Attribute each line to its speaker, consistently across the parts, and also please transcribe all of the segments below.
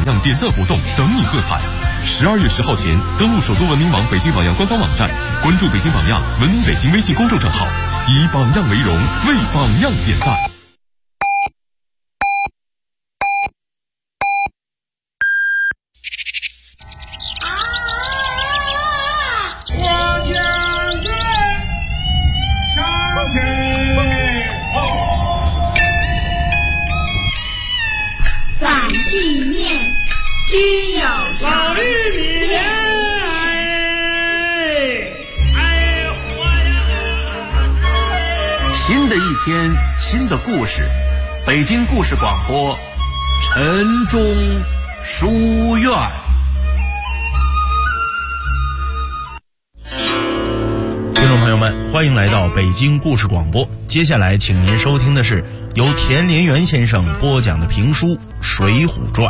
Speaker 1: 样点赞活动等你喝彩。12月10号前登录首都文明网北京榜样官方网站，关注北京榜样文明北京微信公众账号，以榜样为荣，为榜样点赞。
Speaker 2: 新的一天，新的故事，北京故事广播，晨钟书院。
Speaker 3: 听众朋友们，欢迎来到北京故事广播。接下来，请您收听的是由田连元先生播讲的评书《水浒传》。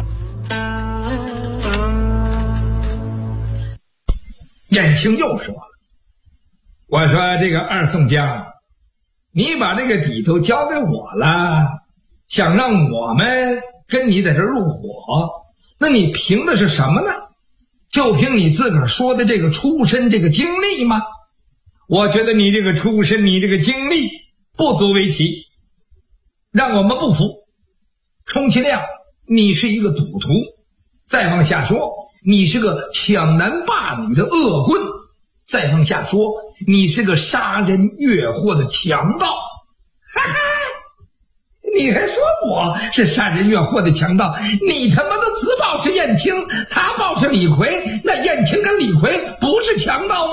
Speaker 4: 燕青又说了：“我说这个二宋江，你把这个底头交给我了，想让我们跟你在这入伙，那你凭的是什么呢？就凭你自个儿说的这个出身这个经历吗？我觉得你这个出身你这个经历不足为奇，让我们不服。充其量你是一个赌徒，再往下说你是个抢男霸女的恶棍，再往下说你是个杀人越货的强盗。哈哈，你还说我是杀人越货的强盗？你他妈的自报是燕青，他报是李逵，那燕青跟李逵不是强盗吗？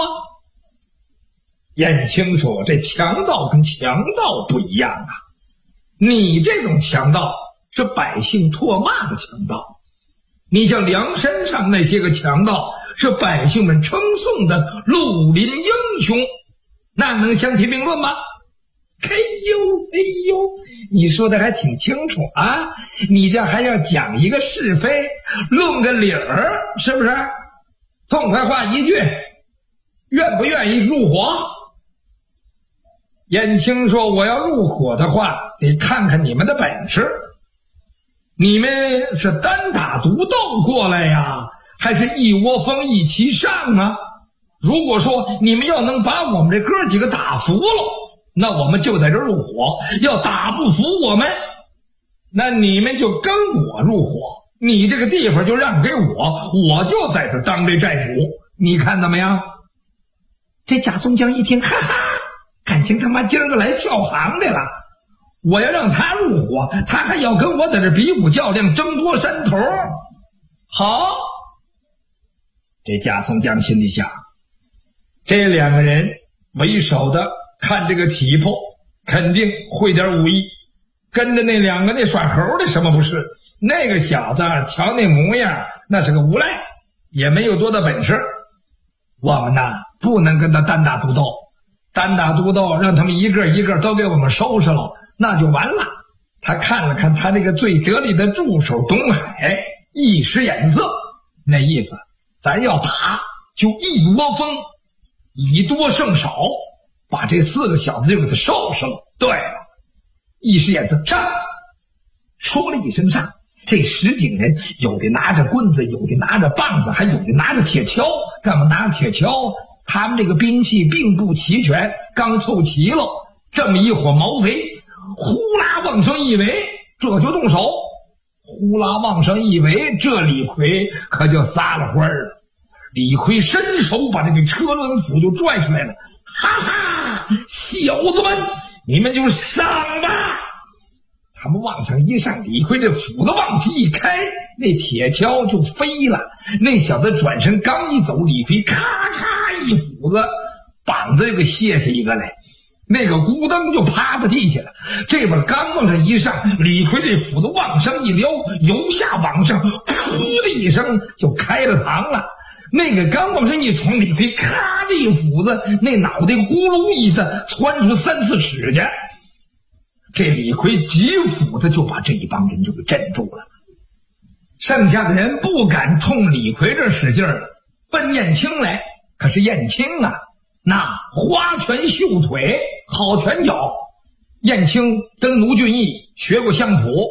Speaker 4: 燕青说：“这强盗跟强盗不一样啊，你这种强盗是百姓唾骂的强盗，你像梁山上那些个强盗是百姓们称颂的绿林英雄，那能相提并论吗？”哎呦，你说的还挺清楚啊，你这还要讲一个是非，论个理儿，是不是？痛快话一句，愿不愿意入伙？燕青说：“我要入伙的话，得看看你们的本事。你们是单打独斗过来呀，还是一窝蜂一起上啊？如果说你们要能把我们这哥几个打服了，那我们就在这入伙；要打不服我们，那你们就跟我入伙，你这个地方就让给我，我就在这当这寨主，你看怎么样？”这贾松江一听，哈哈，感情他妈今儿个来跳行的了，我要让他入伙，他还要跟我在这比武较量，争夺山头。好，这贾松江心里想，这两个人为首的看这个体魄肯定会点武艺，跟着那两个那耍猴的什么不是，那个小子瞧那模样，那是个无赖，也没有多大本事。我们呐不能跟他单打独斗，单打独斗让他们一个一个都给我们收拾了，那就完了。他看了看他这个最得力的助手东海，一使眼色，那意思咱要打就一窝蜂，以多胜少，把这四个小子就给他收拾了。对了，一使眼色，上！说了一声上，这10几个人有的拿着棍子，有的拿着棒子，还有的拿着铁锹。干嘛拿着铁锹？他们这个兵器并不齐全，刚凑齐了，这么一伙毛贼，呼啦往上一围，这就动手。呼啦往上一围，这李逵可就撒了欢了。李逵伸手把这个车轮斧就拽出来了，哈哈，小子们，你们就上吧！他们往上一上，李逵这斧子往起一开，那铁锹就飞了。那小子转身刚一走，李逵咔嚓一斧子，膀子就给卸下一个来，那个咕噔就趴在地下了。这边刚往上一上，李逵这斧子往上一撩，由下往上，噗的一声就开了膛了。那个刚往上一闯，李逵咔的一斧子，那脑袋咕噜一下窜出3、4尺去。这李逵几斧子就把这一帮人就给镇住了，剩下的人不敢冲李逵这使劲儿，奔燕青来。可是燕青啊，那花拳绣腿，好拳脚。燕青跟卢俊义学过相扑，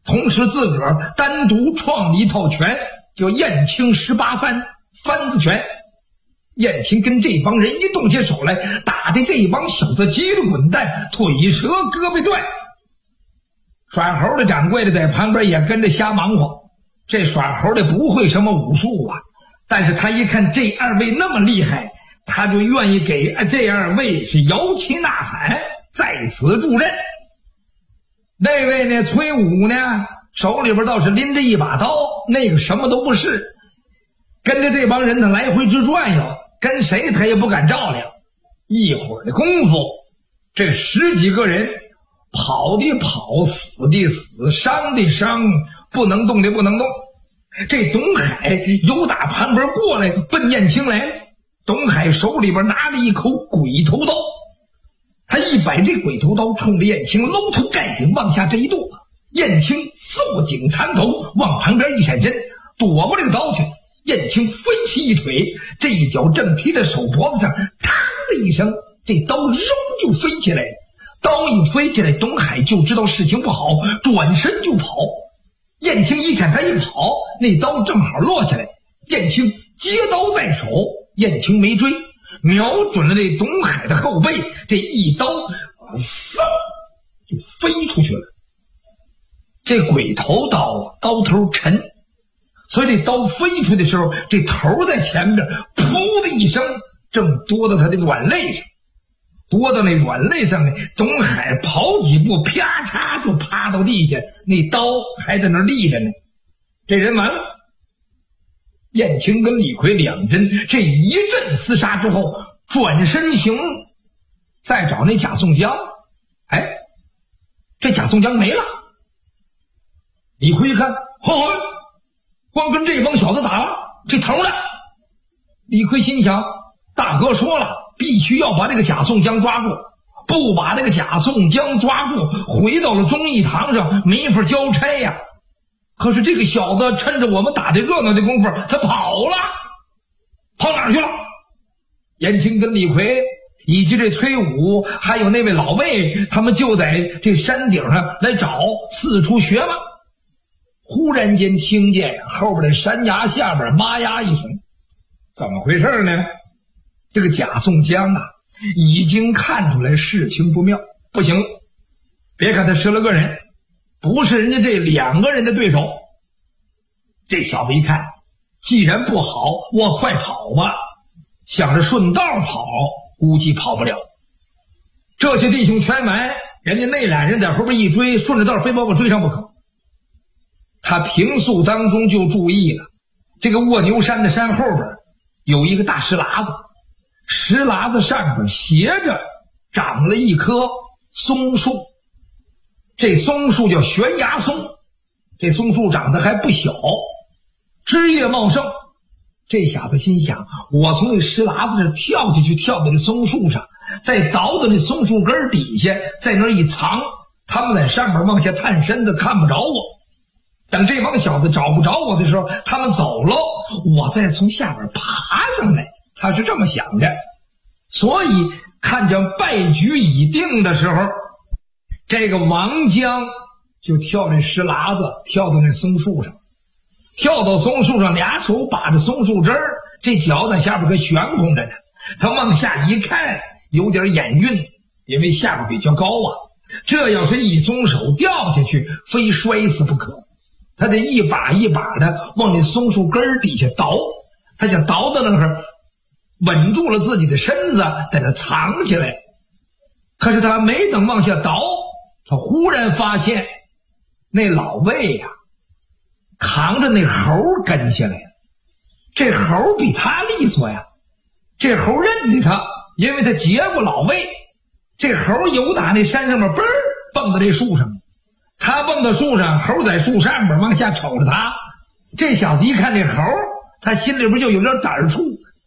Speaker 4: 同时自个儿单独创了一套拳，叫燕青18番番子拳。燕青跟这帮人一动起手来，打的这帮小子急得滚蛋，腿折胳膊断。耍猴的掌柜的在旁边也跟着瞎忙活。这耍猴的不会什么武术啊，但是他一看这二位那么厉害，他就愿意给这二位是摇旗呐喊，在此助阵。那位呢，崔武呢，手里边倒是拎着一把刀，那个什么都不是，跟着这帮人呢来回直转悠，跟谁他也不敢照亮。一会儿的功夫，这10几个人跑的跑，死的死，伤的伤，不能动的不能动。这董海由打旁边过来，奔燕青来。董海手里边拿了一口鬼头刀，他一摆这鬼头刀，冲着燕青搂头盖顶往下这一剁。燕青缩颈藏头，往旁边一闪身，躲过这个刀去。燕青飞起一腿，这一脚正踢在手脖子上，嘡的一声，这刀扔就飞起来了。刀一飞起来，董海就知道事情不好，转身就跑。燕青一看他一跑，那刀正好落下来，燕青接刀在手，燕青没追，瞄准了这董海的后背，这一刀嗖就飞出去了。这鬼头刀啊，刀头沉，所以这刀飞出的时候，这头在前面，噗的一声，正多到他的软肋上。多到那软肋上呢，董海跑几步，啪嚓就趴到地下，那刀还在那立着呢。这人完了。燕青跟李逵两人这一阵厮杀之后，转身行，再找那贾宋江。哎，这贾宋江没了。李逵一看，光跟这帮小子打了，这头呢？李逵心想，大哥说了，必须要把这个贾宋江抓住，不把这个贾宋江抓住，回到了忠义堂上没法交差呀。可是这个小子趁着我们打的热闹的功夫，他跑了，跑哪儿去了？燕青跟李逵以及这崔武还有那位老魏，他们就在这山顶上来找，四处学嘛。忽然间听见后边的山崖下边妈呀一声，怎么回事呢？这个贾宋江啊，已经看出来事情不妙，不行，别看他10来个人，不是人家这2个人的对手。这小子一看，既然不好，我快跑吧，想着顺道跑，估计跑不了。这些弟兄全埋，人家那俩人在后边一追，顺着道非把我追上不可。他平素当中就注意了，这个卧牛山的山后边有一个大石喇子，石喇子上边斜着长了一棵松树，这松树叫悬崖松，这松树长得还不小，枝叶茂盛。这小子心想，我从那石喇子这跳下去，跳到这松树上，再倒到那松树根底下，在那一藏，他们在上面往下探身子，看不着我。等这帮小子找不着我的时候，他们走了，我再从下边爬上来。他是这么想的。所以看见败局已定的时候，这个王江就跳那石喇子，跳到那松树上，跳到松树上，俩手把着松树枝儿，这脚在下边可悬空着呢。他往下一看，有点眼晕，因为下边比较高啊，这要是一松手掉下去，非摔死不可。他得一把一把的往那松树根底下倒，他想倒到那儿，稳住了自己的身子，在那藏起来。可是他没等往下倒，他忽然发现那老魏呀，扛着那猴跟下来了。这猴比他利索呀，这猴认得他，因为他劫过老魏。这猴由打那山上面嘣儿蹦到这树上，他蹦到树上，猴在树上边往下瞅着他。这小子一看这猴，他心里边就有点胆触，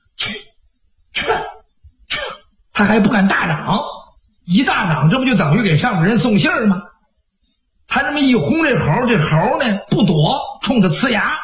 Speaker 4: 他还不敢大嚷，一大嚷这不就等于给上面人送信儿吗？他这么一轰这猴，这猴呢不躲，冲着呲牙。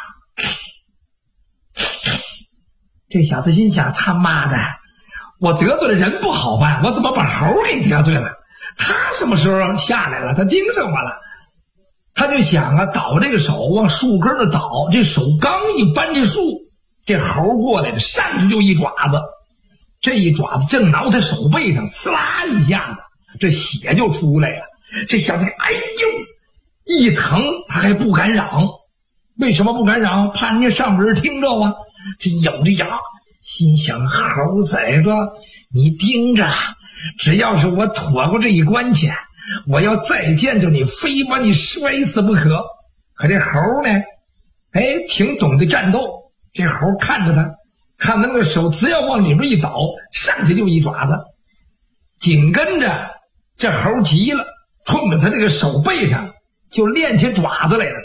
Speaker 4: 这小子心想，他妈的，我得罪了人不好办，我怎么把猴给得罪了？他什么时候下来了？他盯上我了， 他就想啊，倒这个手往树根那倒，这手刚一扳这树，这猴过来了，上去就一爪子，这一爪子正挠他手背上，呲啦一下子，这血就出来了。这小子哎呦一疼，他还不敢嚷。为什么不敢嚷？怕人家上边听着啊。这咬着牙，心想猴崽子，你盯着，只要是我躲过这一关去，我要再见着你，非把你摔死不可。可这猴呢，挺懂得战斗。这猴看着他，看他那个手只要往里边一倒，上去就一爪子。紧跟着这猴急了，冲着他这个手背上就练起爪子来了。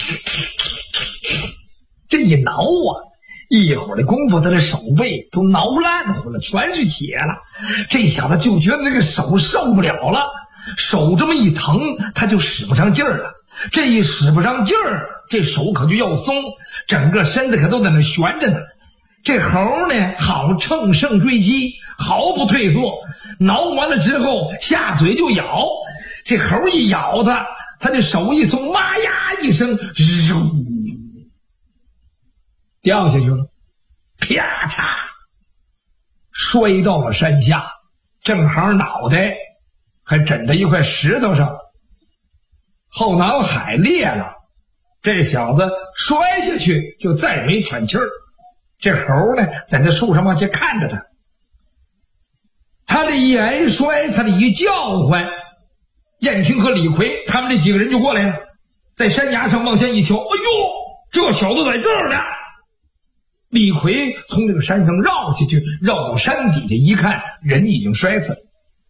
Speaker 4: 这一挠啊，一会儿的功夫，他的手背都挠烂乎了，全是血了。这小子就觉得这个手受不了了，手这么一疼，他就使不上劲儿了。这一使不上劲儿，这手可就要松，整个身子可都在那悬着呢。这猴呢，好乘胜追击，毫不退缩，挠完了之后下嘴就咬。这猴一咬他，他的手一松，妈呀一声，掉下去了，啪嚓，摔到了山下，正好脑袋还枕在一块石头上，后脑海裂了。这小子摔下去就再没喘气儿。这猴呢，在那树上往下看着他，他这一挨摔，他这一叫唤，燕青和李逵他们这几个人就过来了，在山崖上往下一瞧，哎呦，这小子在这儿呢。李逵从这个山上绕下去，绕到山底下一看，人已经摔死了。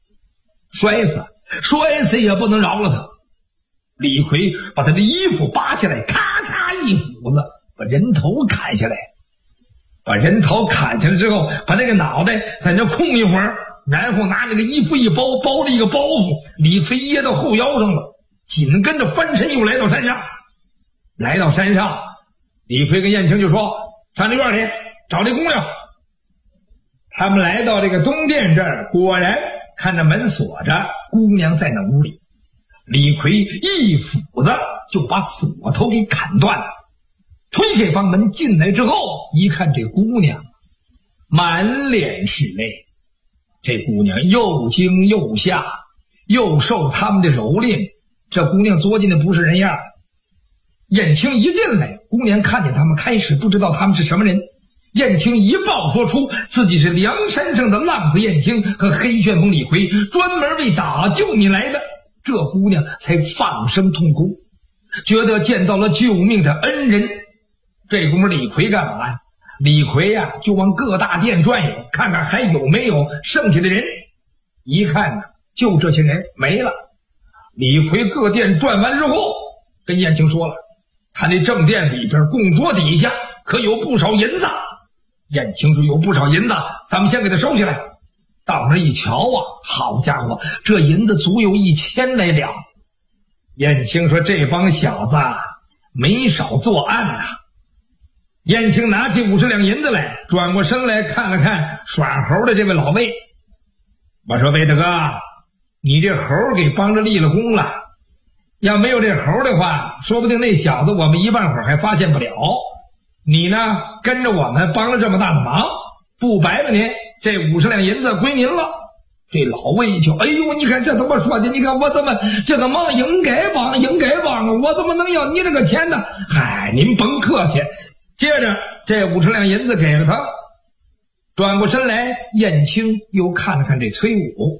Speaker 4: 摔死也不能饶了他。李逵把他的衣服拔下来，咔嚓一斧子把人头砍下来。把人头砍下来之后，把那个脑袋在那空一会儿，然后拿那个衣服一包，包了一个包袱，李逵掖到后腰上了。紧跟着翻身又来到山上。来到山上，李逵跟燕青就说，上这院里找这姑娘。他们来到这个东殿这儿，果然看着门锁着，姑娘在那屋里。李逵一斧子就把锁头给砍断了，推开房门进来之后，一看这姑娘满脸是泪。这姑娘又惊又吓，又受他们的蹂躏，这姑娘作践的不是人样。燕青一进来，姑娘看见他们，开始不知道他们是什么人。燕青一报说出自己是梁山上的浪子燕青和黑旋风李逵，专门为打救你来的，这姑娘才放声痛哭，觉得见到了救命的恩人。这功夫李逵干嘛呀？李逵呀，就往各大殿转悠，看看还有没有剩下的人。一看呢，就这些人没了。李逵各殿转完之后，跟燕青说了，他那正殿里边供桌底下可有不少银子。燕青说有不少银子，咱们先给他收起来。到那一瞧啊，好家伙，这银子足有1000来两。燕青说这帮小子没少作案呐。燕青拿起50两银子来，转过身来看了看耍猴的这位老魏，我说魏大哥，你这猴给帮着立了功了，要没有这猴的话，说不定那小子我们一半会儿还发现不了。你呢，跟着我们帮了这么大的忙，不白了您，这50两银子归您了。这老魏一瞧，哎呦，你看这怎么说的？你看我怎么这个忙应该帮啊，我怎么能要你这个钱呢？嗨，您甭客气。接着这50两银子给了他，转过身来，燕青又看了看这崔武，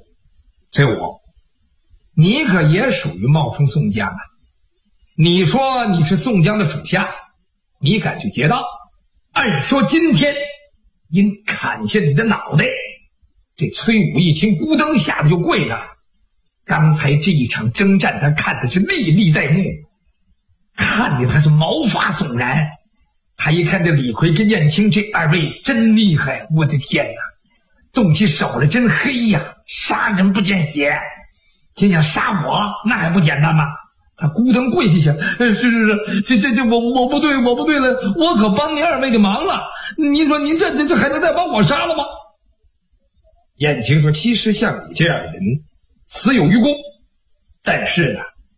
Speaker 4: 你可也属于冒充宋江啊！你说你是宋江的属下，你敢去劫道？按说今天应砍下你的脑袋。这崔武一听，咕噔吓得就跪了。刚才这一场征战，他看的是历历在目，看得他是毛发悚然。他一看这李逵跟燕青这二位真厉害，我的天哪，动起手来真黑呀，杀人不见血，心想杀我那还不简单吗？他咕噔跪下去，是，我不对了，我可帮您二位的忙了，您说您这还能再把我杀了吗？燕青说，其实像你这样的人死有余功，但是呢，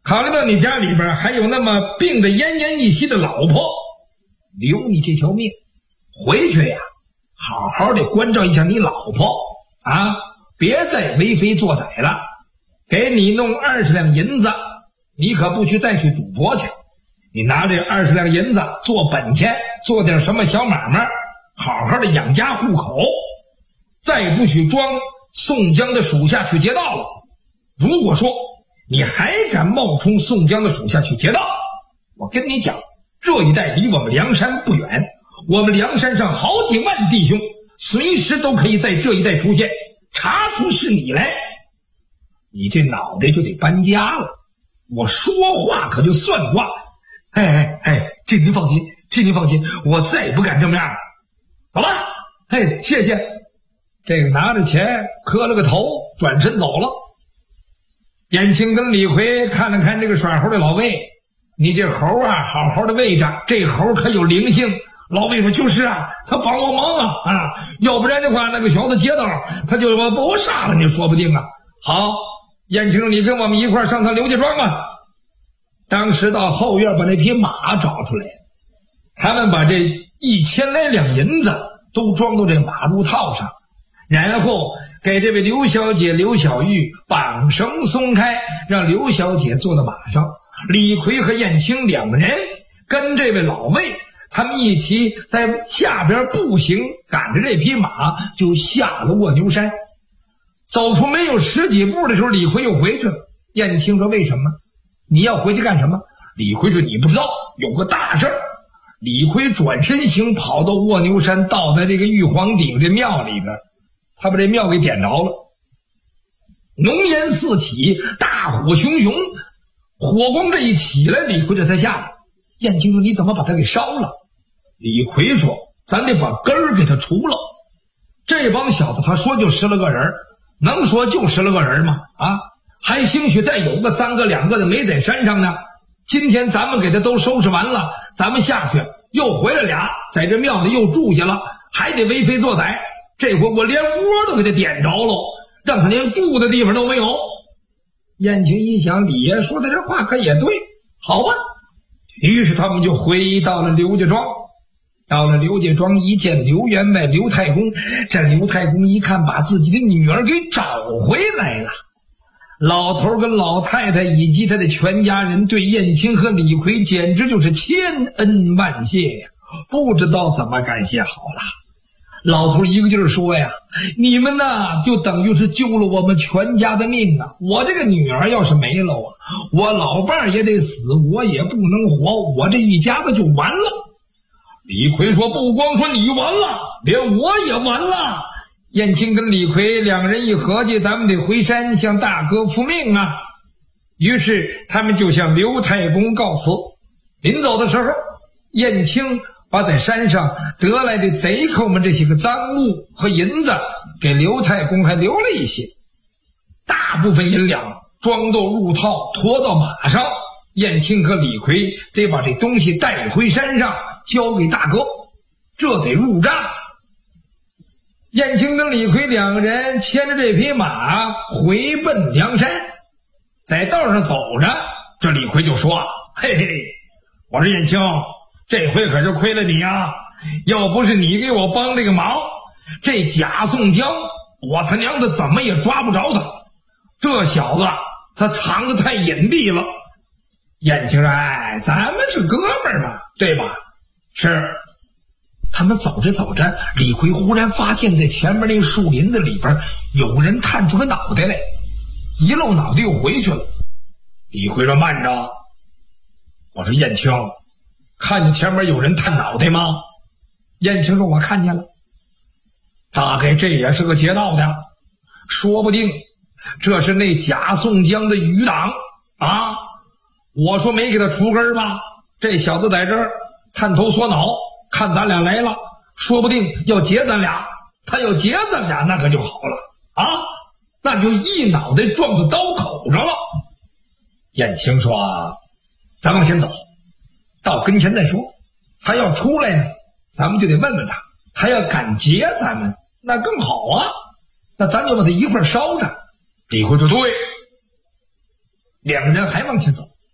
Speaker 4: 考虑到你家里边还有那么病得奄奄一息的老婆，留你这条命，回去呀，好好的关照一下你老婆啊，别再为非作歹了。给你弄20两银子，你可不许再去赌博去。你拿这20两银子做本钱，做点什么小买卖，好好的养家糊口。再不许装宋江的属下去劫道了。如果说你还敢冒充宋江的属下去劫道，我跟你讲，这一带离我们梁山不远，我们梁山上好几万弟兄随时都可以在这一带出现，查出是你来，你这脑袋就得搬家了。我说话可就算话。这您放心，这您放心，我再也不敢这么样了。走吧，谢谢。这个拿着钱磕了个头，转身走了。燕青跟李逵看了看这个耍猴的老魏，你这猴啊，好好的喂着，这猴可有灵性。老魏说就是啊，他帮我忙啊，要不然的话那个小子劫道他就把我杀了，你说不定啊。好，燕青，你跟我们一块上趟刘家庄吧。当时到后院把那匹马找出来，他们把这1000来两银子都装到这马路套上，然后给这位刘小姐刘小玉绑绳松开，让刘小姐坐到马上。李逵和燕青两个人跟这位老魏他们一起在下边步行赶着这匹马就下了卧牛山。走出没有10几步的时候，李逵又回去了。燕青说为什么你要回去干什么？李逵说你不知道，有个大事儿。李逵转身行，跑到卧牛山，倒在这个玉皇顶这庙里边，他把这庙给点着了，浓烟四起，大火熊熊，火光这一起来，李逵这才下来。燕青说你怎么把它给烧了？李逵说咱得把根儿给它除了。这帮小子他说就10来个人，能说就10来个人吗？还兴许再有个3个2个的没在山上呢。今天咱们给他都收拾完了，咱们下去又回来俩，在这庙里又住下了，还得为非作歹。这回我连窝都给他点着了，让他连住的地方都没有。燕青一想，李爷说的这话可也对，好吧。于是他们就回到了刘家庄。到了刘家庄，一见刘员外刘太公，这刘太公一看把自己的女儿给找回来了。老头跟老太太以及他的全家人对燕青和李逵简直就是千恩万谢呀，不知道怎么感谢好了。老头一个劲儿说呀，你们呐就等于是救了我们全家的命啊！我这个女儿要是没了啊，我老伴儿也得死，我也不能活，我这一家子就完了。李逵说不光说你完了，连我也完了。燕青跟李逵两个人一合计，咱们得回山向大哥复命啊。于是他们就向刘太公告辞。临走的时候，燕青把在山上得来的贼寇们这些个赃物和银子给刘太公还留了一些，大部分银两装到入套，驮到马上。燕青和李逵得把这东西带回山上交给大哥，这得入账。燕青跟李逵两个人牵着这匹马回奔梁山，在道上走着，这李逵就说嘿嘿，我说燕青，这回可是亏了你啊，要不是你给我帮这个忙，这贾宋江我他娘的怎么也抓不着他，这小子他藏得太隐蔽了。燕青说咱们是哥们儿嘛，对吧？是。他们走着走着，李逵忽然发现在前面那树林子里边有人探出个脑袋来，一露脑袋又回去了。李逵说慢着，我说燕青，看见前面有人探脑袋吗？燕青说我看见了，大概这也是个劫道的，说不定这是那贾宋江的余党啊。我说没给他除根吧，这小子在这儿探头缩脑，看咱俩来了，说不定要劫咱俩，他要劫咱俩那可就好了啊，那就一脑袋撞到刀口上了。燕青说咱往前走，到跟前再说，他要出来呢，咱们就得问问他，他要敢劫咱们那更好啊，那咱就把他一块烧着。李逵说对。两个人还往前走，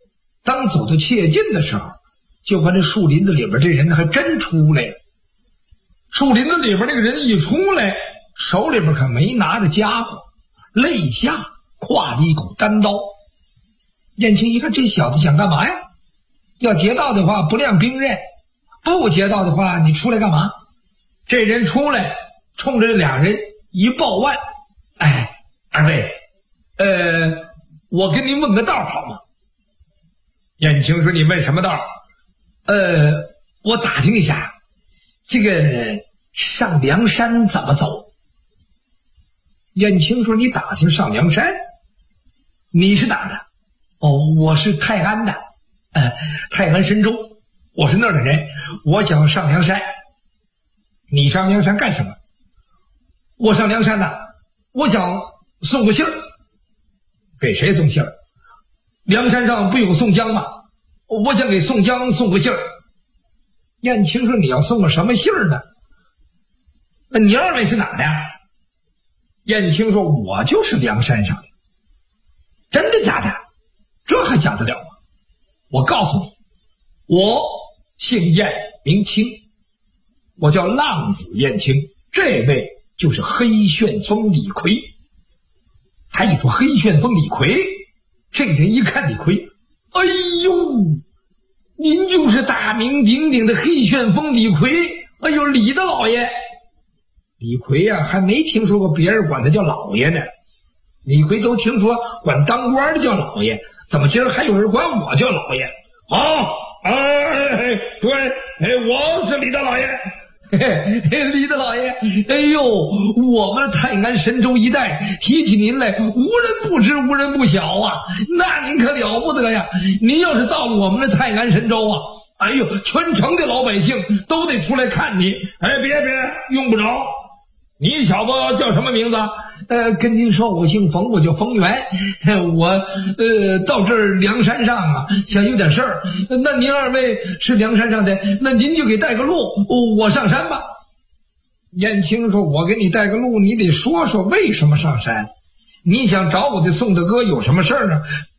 Speaker 4: 当走到切近的时候，就看这树林子里边这人还真出来了。树林子里边那个人一出来，手里边可没拿着家伙，肋下挎着一口单刀。燕青一看，这小子想干嘛呀？要劫道的话不亮兵刃，不劫道的话你出来干嘛？这人出来冲着俩人一抱腕，哎，二位，我跟您问个道好吗？燕青说：“你问什么道？”我打听一下，这个上梁山怎么走？燕青说：“你打听上梁山？你是哪的？”哦，我是泰安的，泰安神州，我是那儿的人，我想上梁山。你上梁山干什么？我上梁山呐，我想送个信儿。给谁送信儿？梁山上不有宋江吗？我想给宋江送个信儿。燕青说：“你要送个什么信儿呢？那你二位是哪的？”燕青说：“我就是梁山上的。”真的假的？这还假得了吗？我告诉你，我姓燕名青，我叫浪子燕青，这位就是黑旋风李逵。他一说黑旋风李逵，这人一看李逵，哎呦，您就是大名鼎鼎的黑旋风李逵，哎呦，李大老爷。李逵啊，还没听说过别人管他叫老爷呢。李逵都听说管当官的叫老爷，怎么今儿还有人管我叫老爷？对，我是李大老爷。李大老爷，哎呦，我们的泰安神州一带提起您来，无人不知，无人不晓啊，那您可了不得呀！您要是到了我们的泰安神州啊，哎呦，全城的老百姓都得出来看你。哎，别，用不着。你小子叫什么名字？跟您说，我姓冯，我叫冯源。我到这儿梁山上啊，想有点事儿。那您二位是梁山上的，那您就给带个路，我上山吧。燕青说：“我给你带个路，你得说说为什么上山。你想找我的宋大哥有什么事儿呢？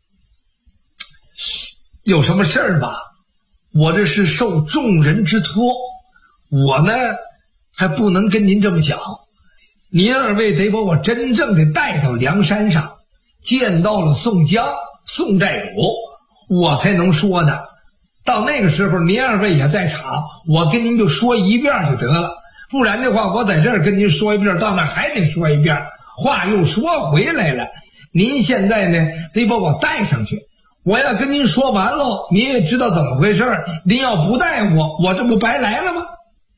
Speaker 4: 有什么事儿吧？我这是受众人之托，我呢还不能跟您这么讲。您二位得把我真正的带到梁山上，见到了宋江、宋寨主，我才能说呢。到那个时候您二位也在场，我跟您就说一遍就得了。不然的话，我在这儿跟您说一遍，到那儿还得说一遍。话又说回来了，您现在呢得把我带上去。我要跟您说完了，您也知道怎么回事。您要不带我这不白来了吗？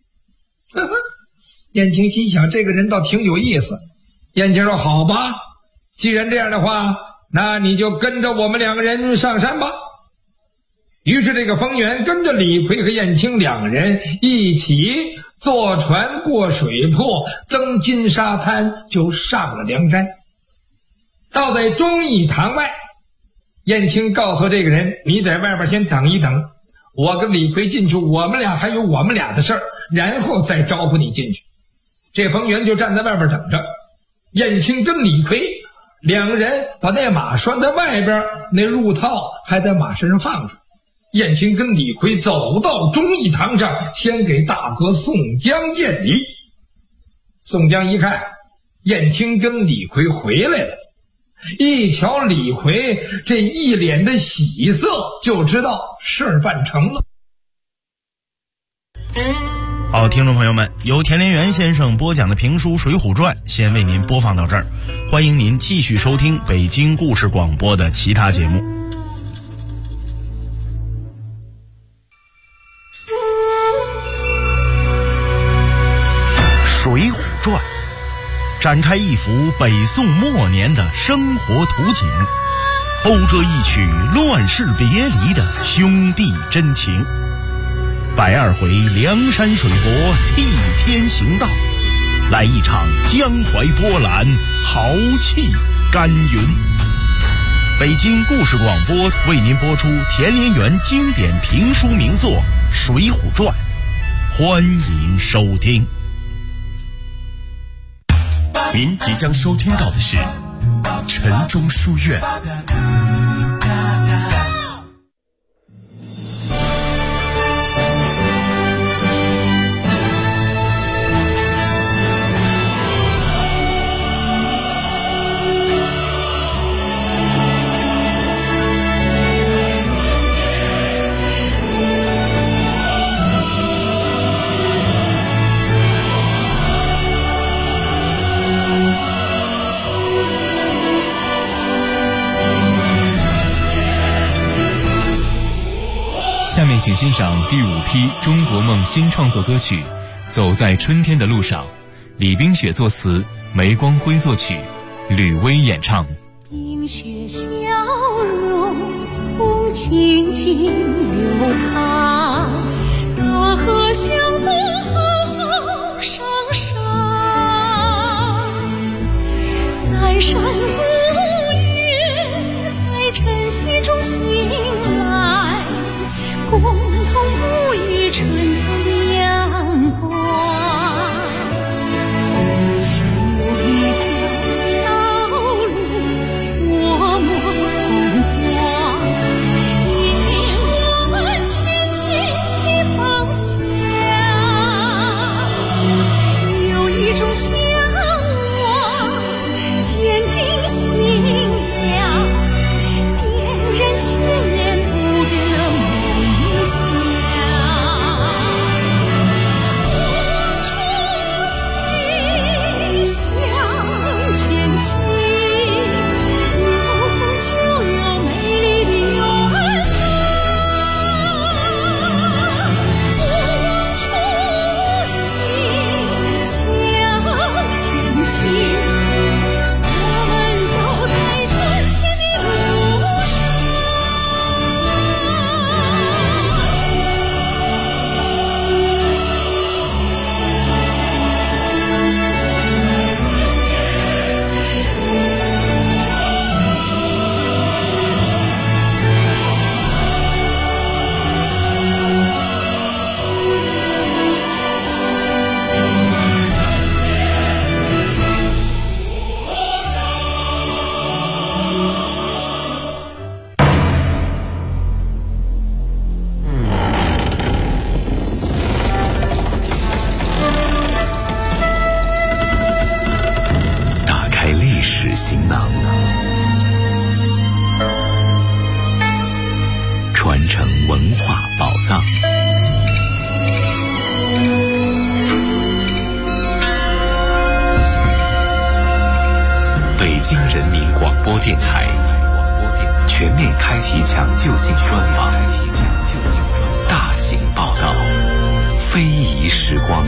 Speaker 4: 燕青心想，这个人倒挺有意思。燕青说：“好吧，既然这样的话，那你就跟着我们两个人上山吧。”于是这个冯源跟着李逵和燕青两个人一起坐船过水泊，登金沙滩，就上了梁山。到在忠义堂外，燕青告诉这个人：“你在外边先等一等，我跟李逵进去，我们俩还有我们俩的事儿，然后再招呼你进去。”这冯源就站在外边等着，燕青跟李逵两个人把那马拴在外边，那入套还在马身上放着。燕青跟李逵走到忠义堂上，先给大哥宋江见礼。宋江一看燕青跟李逵回来了，一瞧李逵这一脸的喜色，就知道事儿办成了。
Speaker 3: 好，听众朋友们，由田连元先生播讲的评书《水浒传》先为您播放到这儿，欢迎您继续收听北京故事广播的其他节目。《水浒传》展开一幅北宋末年的生活图景，讴歌一曲乱世别离的兄弟真情。120回梁山水泊替天行道，来一场江淮波澜，豪气干云。北京故事广播为您播出田连元经典评书名作《水浒传》，欢迎收听。
Speaker 1: 您即将收听到的是陈中书院。
Speaker 5: 请欣赏第5批中国梦新创作歌曲《走在春天的路上》，李冰雪作词，梅光辉作曲，吕薇演唱。
Speaker 6: 冰雪消融，红静静流淌，大河向东浩浩汤汤，三山五岳在晨曦中醒来，共同沐浴春天的阳光。有一条道路多么宽广，引领我们前行的方向。有一种向往，坚定信仰，点燃千年不变的梦想。我初心向前进，有梦就有美丽的远方。我初心向前进，我们走在春天的路
Speaker 2: 打开历史行囊，传承文化宝藏。北京人民广播电台全面开启抢救性专访，大型报道，非遗时光。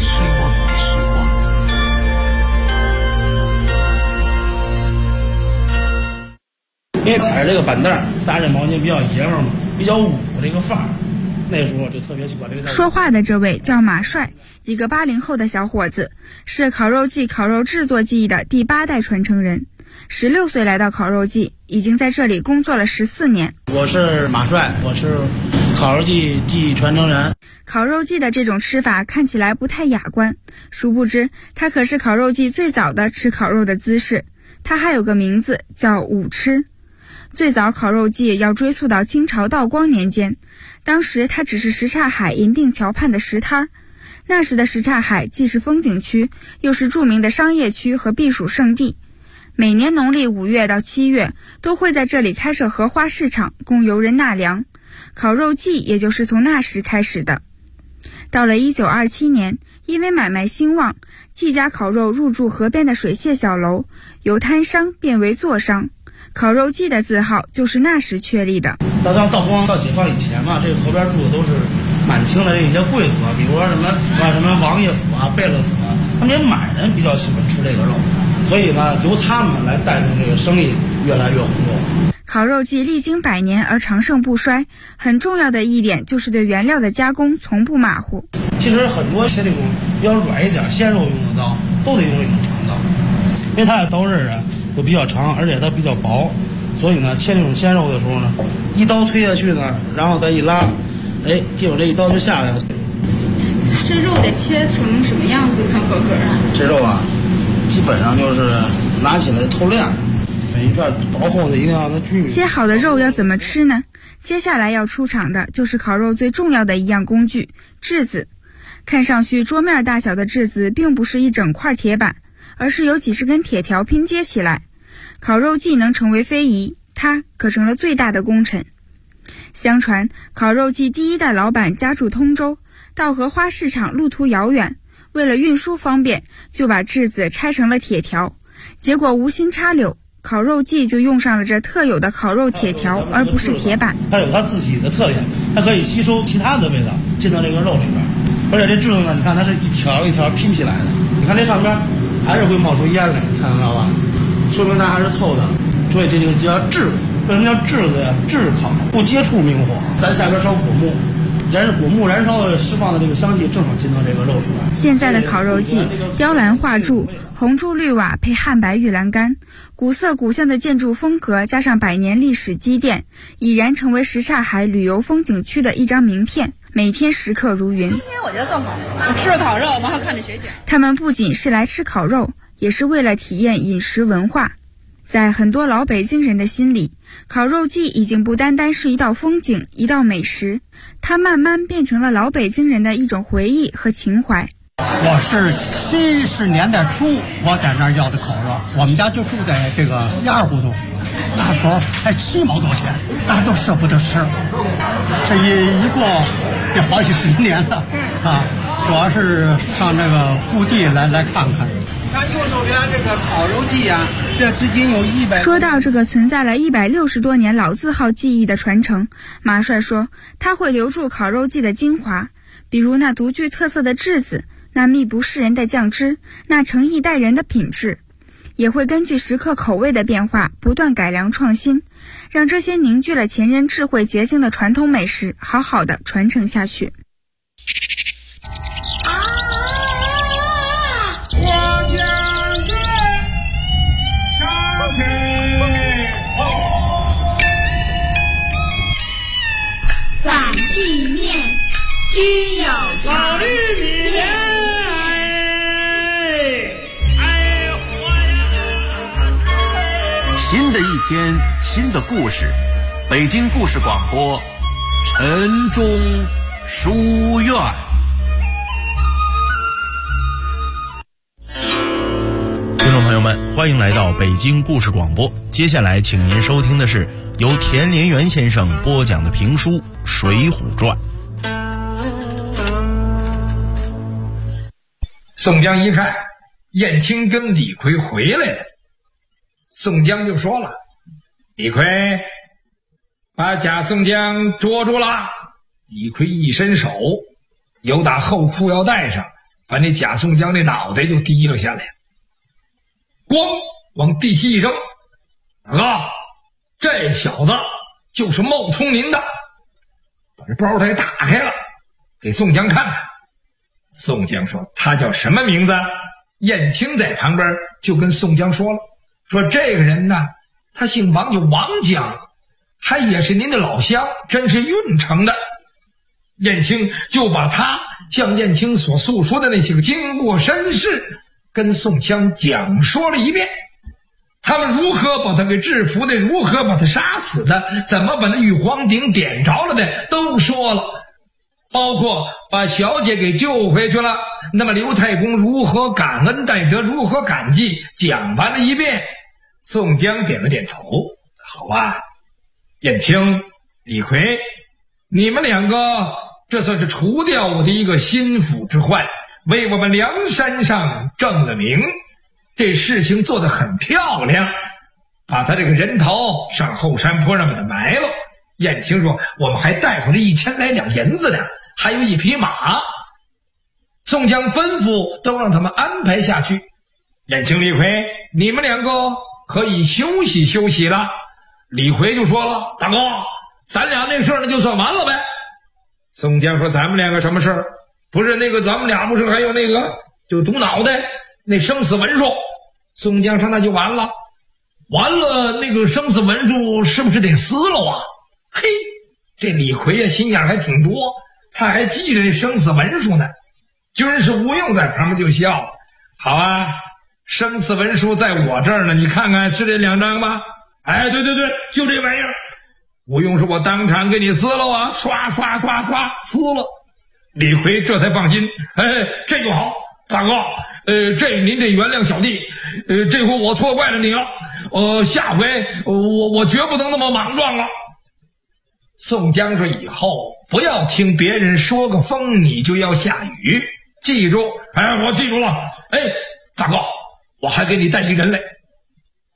Speaker 7: 因为踩着这个板凳，搭着毛巾比较爷们儿嘛，比较武这个范儿。那时候就特别喜欢这个。
Speaker 8: 说话的这位叫马帅，一个80后的小伙子，是烤肉季烤肉制作技艺的第8代传承人。16岁来到烤肉季，已经在这里工作了14年。
Speaker 7: 我是马帅，我是烤肉季技艺传承人。
Speaker 8: 烤肉季的这种吃法看起来不太雅观，殊不知它可是烤肉季最早的吃烤肉的姿势。它还有个名字叫舞吃。最早烤肉季要追溯到清朝道光年间，当时它只是什刹海银锭桥畔的石摊儿。那时的什刹海既是风景区，又是著名的商业区和避暑胜地。每年农历5月到7月都会在这里开设荷花市场，供游人纳凉。烤肉季也就是从那时开始的。到了1927年，因为买卖兴旺，季家烤肉入驻河边的水榭小楼，由摊商变为座商。烤肉季的字号就是那时确立的。
Speaker 7: 到道光到解放以前嘛，这个河边住的都是满清的这些贵族啊，比如说什么王爷府啊、贝勒府啊，他们这些满人比较喜欢吃这个肉，所以呢，由他们来带动这个生意越来越红火。
Speaker 8: 烤肉季历经100年而长盛不衰，很重要的一点就是对原料的加工从不马虎。
Speaker 7: 其实很多像这种比较软一点鲜肉用的刀，都得用这种长刀，因为它的刀刃啊都比较长，而且它比较薄，所以呢，切这种鲜肉的时候呢，一刀推下去呢，然后再一拉，结果这一刀就下来了。
Speaker 8: 这肉得切成什么样子算合格啊？
Speaker 7: 这肉啊，基本上就是拿起来透亮，每一片薄厚的一定要让它均匀。
Speaker 8: 切好的肉要怎么吃呢？接下来要出场的就是烤肉最重要的一样工具——炙子。看上去桌面大小的炙子并不是一整块铁板，而是由几十根铁条拼接起来。烤肉季能成为非遗，它可成了最大的功臣。相传烤肉季第1代老板家住通州，到荷花市场路途遥远，为了运输方便，就把炙子拆成了铁条，结果无心插柳， 烤肉季就用上了这特有的烤肉铁条，而不是铁板。
Speaker 7: 它有它自己的特点，它可以吸收其他的味道进到这个肉里边。而且这炙子呢，你看它是一条一条拼起来的，你看这上边还是会冒出烟来，你看得到吧？说明它还是透的，所以这就叫炙。为什么叫炙子呀？炙烤，不接触明火。咱下边烧果木，果木燃烧的释放的这个香气正好进到这个肉里边。
Speaker 8: 现在的烤肉季，雕栏画柱，红朱绿瓦配汉白玉栏杆，古色古香的建筑风格加上百年历史积淀，已然成为什刹海旅游风景区的一张名片。每天食客如云。
Speaker 9: 今天我觉得更好，我吃了烤肉，然后看着水饺。
Speaker 8: 他们不仅是来吃烤肉，也是为了体验饮食文化。在很多老北京人的心里，烤肉季已经不单单是一道风景，一道美食，它慢慢变成了老北京人的一种回忆和情怀。
Speaker 10: 我是70年代初我在那儿要的烤肉，我们家就住在这个1·2胡同，那时候才7毛多钱，大家都舍不得吃。这一过也好几10年了啊，主要是上那个故地来看看。
Speaker 11: 看右手边这个烤肉季啊，这至今有100。
Speaker 8: 说到这个存在了160多年老字号技艺的传承，马帅说他会留住烤肉季的精华，比如那独具特色的炙子，那秘不示人的酱汁，那诚意待人的品质，也会根据食客口味的变化不断改良创新，让这些凝聚了前人智慧结晶的传统美食好好的传承下去。
Speaker 12: 反地面均有
Speaker 13: 老玉米莲，
Speaker 2: 新的一天，新的故事，北京故事广播，晨钟书院。
Speaker 3: 听众朋友们，欢迎来到北京故事广播。接下来，请您收听的是由田连元先生播讲的评书《水浒传》。
Speaker 4: 宋江一看燕青跟李逵回来了，宋江就说了：“李逵，把贾宋江捉住了。”李逵一伸手，由打后裤腰带上把那贾宋江那脑袋就提了下来，咣往地下一扔。大哥，这小子就是冒充您的。把这包带打开了，给宋江看看。宋江说：“他叫什么名字？”燕青在旁边就跟宋江说了：“说这个人呢，他姓王，叫王江，还也是您的老乡，真是运城的。”燕青就把他向燕青所诉说的那些个经过身世跟宋江讲说了一遍，他们如何把他给制服的，如何把他杀死的，怎么把那玉皇顶点着了的都说了，包括把小姐给救回去了，那么刘太公如何感恩戴德，如何感激，讲完了一遍。宋江点了点头：“好吧，燕青、李逵，你们两个这算是除掉我的一个心腹之患，为我们梁山上正了名，这事情做得很漂亮，把他这个人头上后山坡上把他埋了。”燕青说：“我们还带回来1000来两银子呢，还有1匹马。”宋江吩咐都让他们安排下去。燕青、李逵，你们两个可以休息休息了。李逵就说了：“大哥，咱俩那事儿那就算完了呗。”宋江说：“咱们两个什么事儿？不是那个咱们俩不是还有那个就赌脑袋那生死文书？”宋江说：“那就完了。完了，那个生死文书是不是得撕了啊？”嘿，这李逵啊心眼还挺多，他还记着这生死文书呢。军师吴用在旁边就笑了：“好啊，生死文书在我这儿呢，你看看是这2张吗？”“哎，对对对，就这玩意儿。”吴用说：“我当场给你撕了啊！”刷刷刷刷撕了。李逵这才放心：“哎，这就好，大哥，这您得原谅小弟，这回我错怪了你了，下回我绝不能那么莽撞了。”宋江说：“以后不要听别人说个风你就要下雨，记住。”“哎，我记住了。”“哎，大哥，我还给你带一人来。”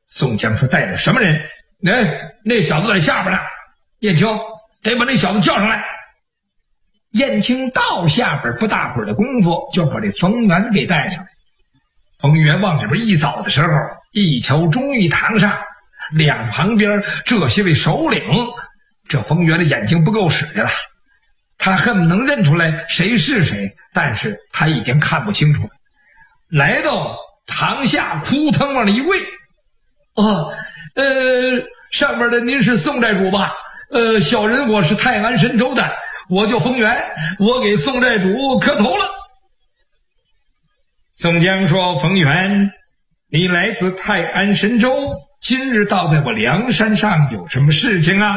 Speaker 4: 宋江说带着什么人？那小子在下边呢。燕青，得把那小子叫上来。燕青到下边不大会儿的功夫，就把这冯源给带上来。冯源往里边一扫的时候，一瞧忠义堂上两旁边这些位首领，这冯源的眼睛不够使的了，他恨不能认出来谁是谁，但是他已经看不清楚了。来到堂下，扑腾往里一跪。上面的您是宋寨主吧？小人我是泰安神州的，我叫冯源，我给宋寨主磕头了。宋江说：冯源，你来自泰安神州，今日到在我梁山上有什么事情啊？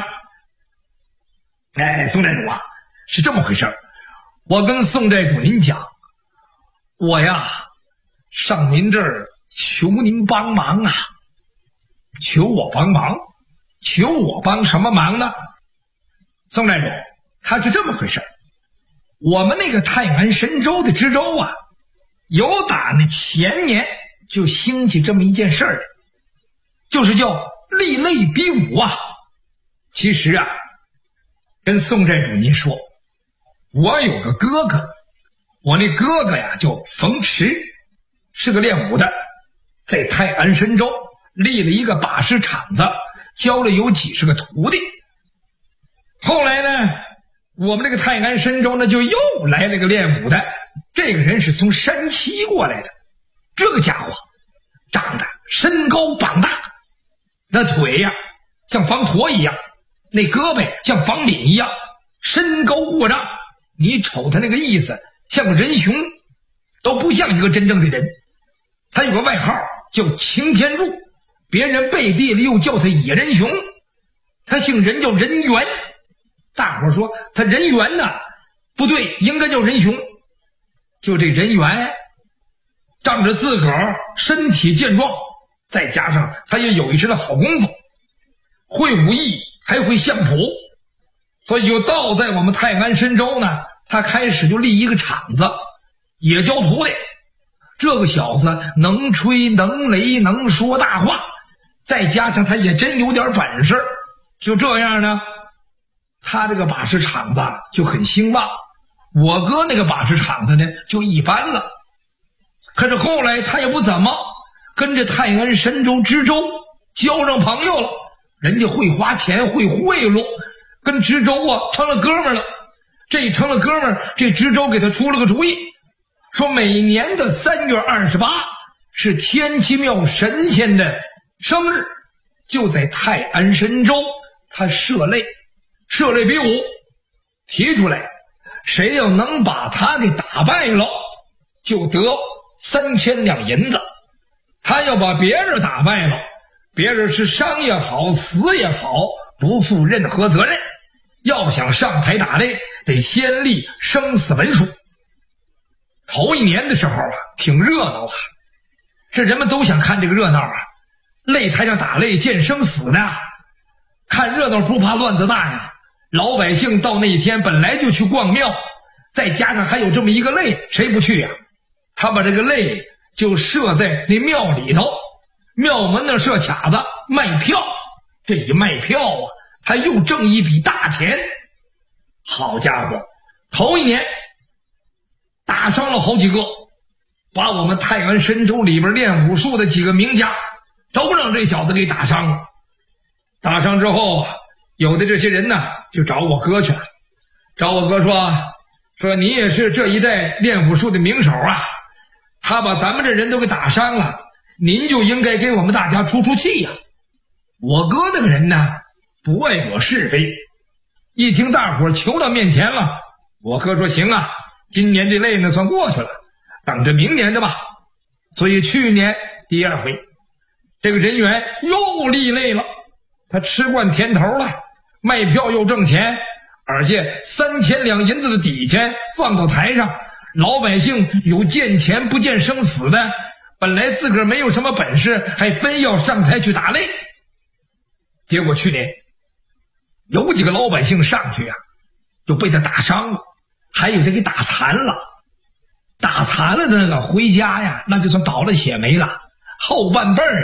Speaker 4: 宋寨主啊，是这么回事，我跟宋寨主您讲，我呀上您这儿求您帮忙啊。求我帮忙？求我帮什么忙呢？宋寨主，他是这么回事，我们那个泰安神州的知州啊，有打那前年就兴起这么一件事儿，就是叫立类比武啊。其实啊，跟宋寨主您说，我有个哥哥，我那哥哥呀叫冯池，是个练武的，在泰安神州立了一个把式场子，教了有几十个徒弟。后来呢，我们这个泰安神州呢就又来了个练武的，这个人是从山西过来的，这个家伙长得身高膀大，那腿呀像房驼一样，那胳膊像房顶一样，身高过丈，你瞅他那个意思像个人熊，都不像一个真正的人。他有个外号叫擎天柱，别人背地里又叫他野人熊。他姓人叫人猿，大伙说他人猿呢，不对，应该叫人熊。就这人猿仗着自个儿身体健壮，再加上他也有一身的好功夫，会武艺还会相扑，所以就倒在我们泰安神州呢，他开始就立一个场子，也教徒弟。这个小子能吹能擂能说大话，再加上他也真有点本事，就这样呢，他这个把式场子就很兴旺。我哥那个把式场子呢就一般了。可是后来他也不怎么跟着泰安神州知州交上朋友了，人家会花钱会贿赂，跟知州啊成了哥们儿了。这一成了哥们儿，这知州给他出了个主意，说每年的3月28是天齐庙神仙的生日，就在泰安神州他设擂比武，提出来谁要能把他给打败了，就得3000两银子。他要把别人打败了，别人是伤也好死也好，不负任何责任。要想上台打擂，得先立生死文书。头一年的时候啊，挺热闹啊，这人们都想看这个热闹啊。擂台上打擂见生死的，看热闹不怕乱子大呀。老百姓到那一天本来就去逛庙，再加上还有这么一个擂，谁不去呀？他把这个擂就设在那庙里头，庙门那设卡子卖票，这一卖票啊，他又挣一笔大钱。好家伙，头一年打伤了好几个，把我们泰安神州里边练武术的几个名家都让这小子给打伤了。打伤之后，有的这些人呢就找我哥去了，找我哥说你也是这一代练武术的名手啊，他把咱们这人都给打伤了，您就应该给我们大家出气呀。我哥那个人呢不爱惹是非，一听大伙求到面前了，我哥说行啊，今年这擂呢算过去了，等着明年的吧。所以去年第2回，这个人员又立擂了，他吃惯甜头了，卖票又挣钱，而且3000两银子的底钱放到台上，老百姓有见钱不见生死的，本来自个儿没有什么本事，还非要上台去打擂。结果去年有几个老百姓上去啊，就被他打伤了，还有这给打残了。打残了的那个回家呀，那就算倒了血霉了，后半辈儿啊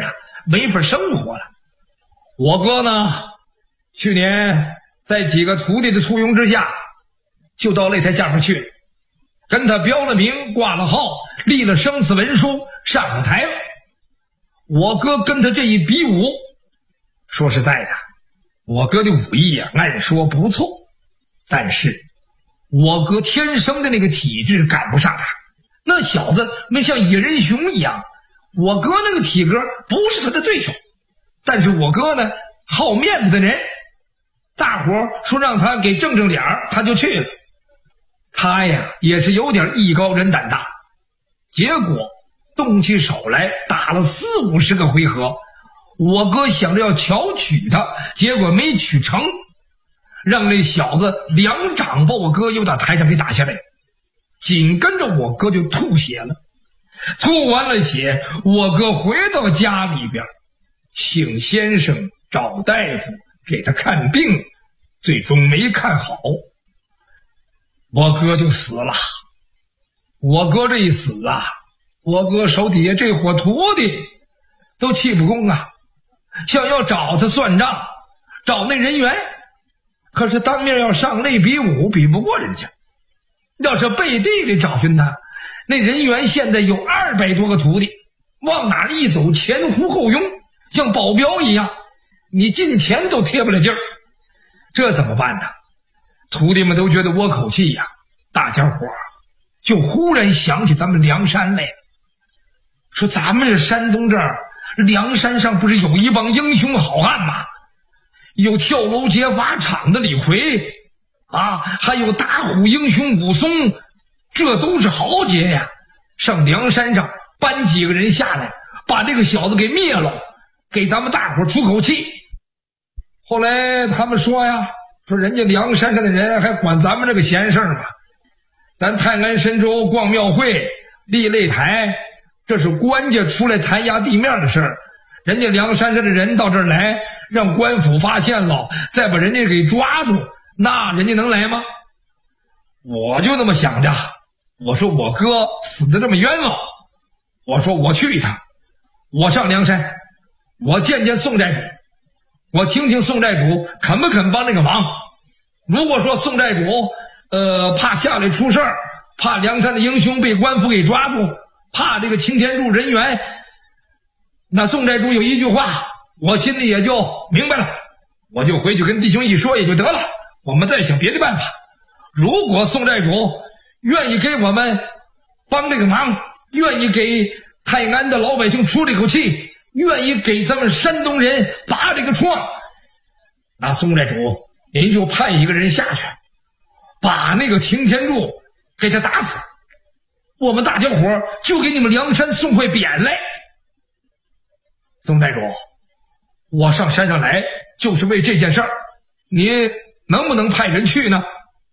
Speaker 4: 没法生活了。我哥呢，去年在几个徒弟的簇拥之下，就到擂台下面去了，跟他标了名，挂了号，立了生死文书，上了台了。我哥跟他这一比武，说实在的，我哥的武艺啊，按说不错，但是我哥天生的那个体质赶不上他。那小子没像野人熊一样，我哥那个体格不是他的对手。但是我哥呢，好面子的人，大伙说让他给正脸他就去了。他呀也是有点艺高人胆大，结果动起手来打了40-50个回合。我哥想着要巧取他，结果没取成，让那小子2掌把我哥又到台上给打下来，紧跟着我哥就吐血了。吐完了血，我哥回到家里边，请先生找大夫给他看病，最终没看好，我哥就死了。我哥这一死啊，我哥手底下这伙徒弟都气不公啊，想要找他算账，找那人员，可是当面要上擂比武，比不过人家。要是背地里找寻他，那人员现在有200多个徒弟，往哪一走前呼后拥，像保镖一样，你近前都贴不了劲儿。这怎么办呢？徒弟们都觉得窝口气呀，大家伙就忽然想起咱们梁山来了，说咱们这山东这儿梁山上不是有一帮英雄好汉吗？有跳楼劫法场的李逵啊，还有打虎英雄武松，这都是豪杰呀。上梁山上搬几个人下来，把这个小子给灭了，给咱们大伙出口气。后来他们说呀，说人家梁山上的人还管咱们这个闲事儿吗？咱泰安神州逛庙会立擂台，这是官家出来弹压地面的事儿，人家梁山上的人到这儿来，让官府发现了，再把人家给抓住，那人家能来吗？我就那么想着，我说我哥死得这么冤枉，我说我去一趟，我上梁山，我见见宋寨主，我听听宋寨主肯不肯帮这个忙。如果说宋寨主怕下来出事儿，怕梁山的英雄被官府给抓住，怕这个擎天柱人员，那宋寨主有一句话我心里也就明白了，我就回去跟弟兄一说也就得了，我们再想别的办法。如果宋寨主愿意给我们帮这个忙，愿意给泰安的老百姓出这口气，愿意给咱们山东人拔这个疮，那宋寨主您就派一个人下去，把那个擎天柱给他打死，我们大家伙就给你们梁山送块匾来。宋寨主，我上山上来就是为这件事儿，你能不能派人去呢？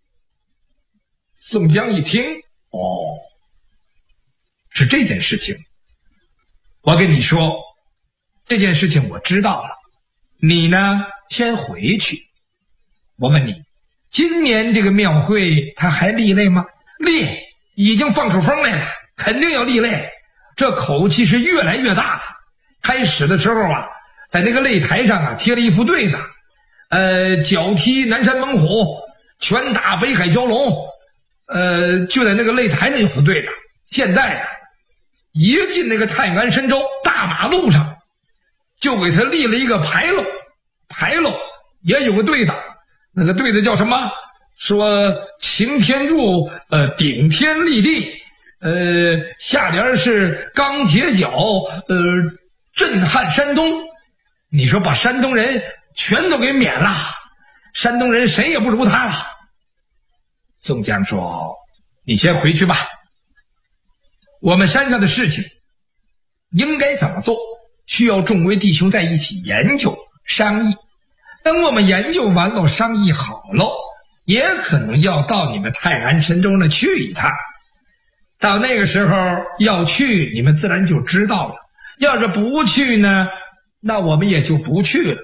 Speaker 4: 宋江一听，是这件事情，我跟你说，这件事情我知道了，你呢先回去。我问你，今年这个庙会他还立擂吗？立，已经放出风来了，肯定要立擂，这口气是越来越大了。开始的时候啊，在那个擂台上啊贴了一副对子，脚踢南山猛虎，拳打北海蛟龙，就在那个擂台上有副对子。现在啊，一进那个泰安神州大马路上，就给他立了一个牌楼，牌楼也有个对子，那个对子叫什么？说擎天柱顶天立地，下联是钢铁脚，震撼山东。你说把山东人全都给免了，山东人谁也不如他了。宋江说，你先回去吧，我们山上的事情应该怎么做，需要众位弟兄在一起研究商议，等我们研究完了商议好了，也可能要到你们泰安神州那去一趟，到那个时候要去你们自然就知道了，要是不去呢，那我们也就不去了。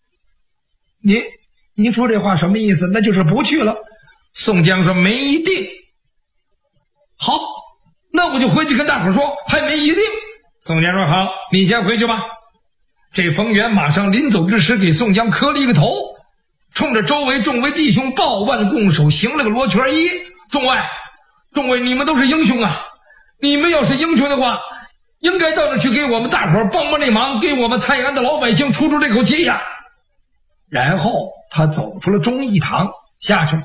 Speaker 4: 您说这话什么意思？那就是不去了。宋江说没一定。好，那我就回去跟大伙说还没一定。宋江说好，你先回去吧， 这冯源马上临走之时给宋江磕了一个头，冲着周围众位弟兄抱腕拱手行了个罗圈揖。众位，你们都是英雄啊！你们要是英雄的话，应该到那去给我们大伙帮这忙，给我们泰安的老百姓出这口气呀。然后他走出了忠义堂下去了。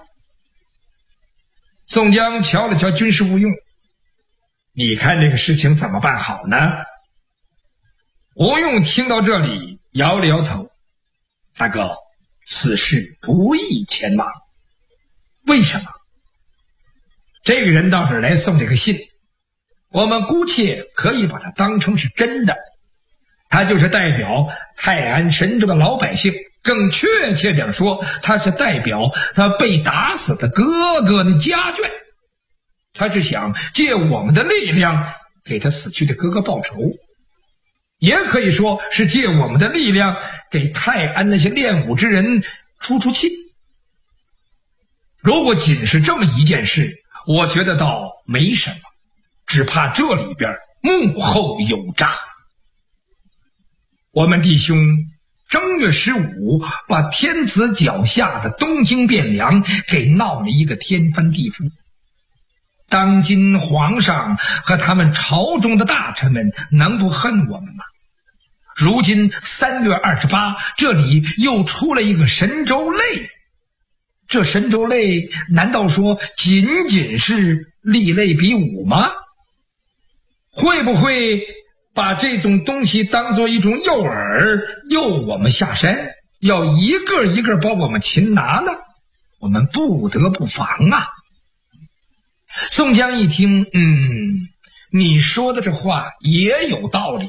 Speaker 4: 宋江瞧了瞧军师吴用，你看这个事情怎么办好呢？吴用听到这里摇了摇头，大哥，此事不宜前忙。为什么？这个人到这儿来送这个信，我们姑且可以把它当成是真的，他就是代表泰安神州的老百姓，更确切点说，他是代表他被打死的哥哥的家眷，他是想借我们的力量给他死去的哥哥报仇，也可以说是借我们的力量给泰安那些练武之人出气。如果仅是这么一件事，我觉得倒没什么，只怕这里边幕后有诈。我们弟兄正月15把天子脚下的东京汴梁给闹了一个天翻地覆，当今皇上和他们朝中的大臣们能不恨我们吗？如今3月28，这里又出了一个神州类，这神州类难道说仅仅是立类比武吗？会不会把这种东西当作一种诱饵，诱我们下山，要一个一个把我们擒拿呢？我们不得不防啊。宋江一听，你说的这话也有道理。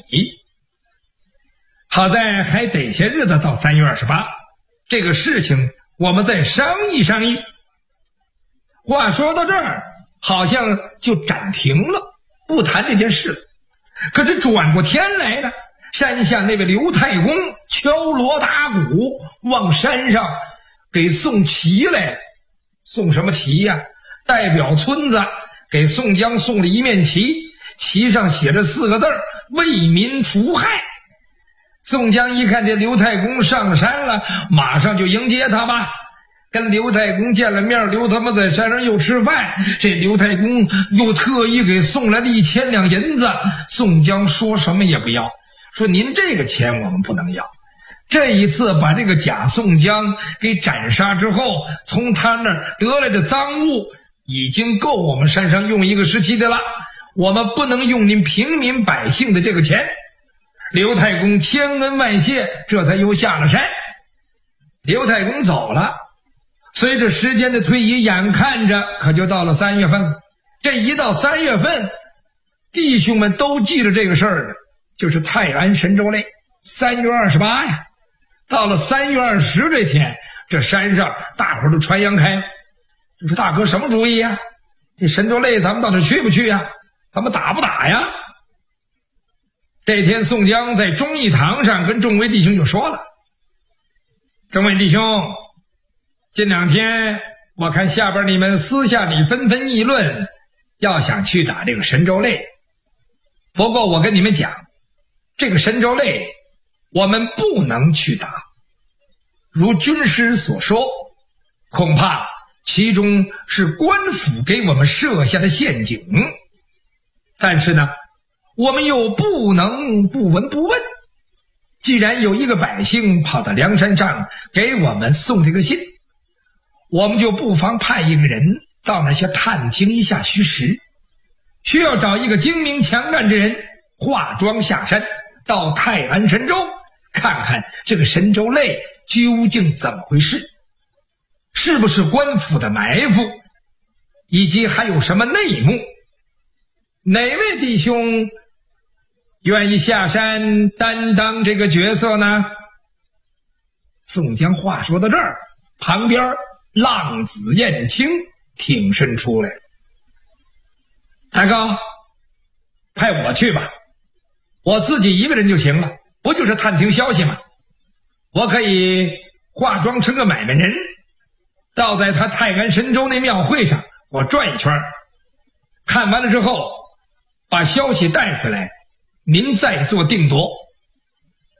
Speaker 4: 好在还得些日子到3月28，这个事情我们再商议商议。话说到这儿，好像就暂停了，不谈这件事了。可是转过天来呢，山下那位刘太公敲锣打鼓往山上给送旗来了。送什么旗呀？代表村子给宋江送了一面旗，旗上写着4个字：为民除害。宋江一看这刘太公上山了，马上就迎接他吧。跟刘太公见了面，刘他妈在山上又吃饭，这刘太公又特意给送来了1000两银子。宋江说什么也不要，说您这个钱我们不能要。这一次把这个假宋江给斩杀之后，从他那儿得来的赃物已经够我们山上用一个时期的了，我们不能用您平民百姓的这个钱。刘太公千恩万谢，这才又下了山。刘太公走了，随着时间的推移，眼看着可就到了3月份。这一到3月份，弟兄们都记着这个事儿，就是泰安神州类3月28呀。到了3月20这天，这山上大伙儿都传扬开了，就说大哥什么主意呀？这神州类咱们到底去不去呀？咱们打不打呀？这天宋江在忠义堂上跟众位弟兄就说了，众位弟兄，近2天我看下边你们私下里纷纷议论，要想去打这个神州类。不过我跟你们讲，这个神州类我们不能去打，如军师所说，恐怕其中是官府给我们设下的陷阱。但是呢，我们又不能不闻不问，既然有一个百姓跑到梁山上给我们送这个信，我们就不妨派一个人到那些探听一下虚实，需要找一个精明强干之人，化妆下山到泰安神州，看看这个神州类究竟怎么回事，是不是官府的埋伏，以及还有什么内幕。哪位弟兄愿意下山担当这个角色呢？宋江话说到这儿，旁边浪子燕青挺身出来，大哥，派我去吧，我自己一个人就行了，不就是探听消息吗？我可以化妆成个买卖人，到在他泰安神州那庙会上我转一圈，看完了之后把消息带回来，您再做定夺。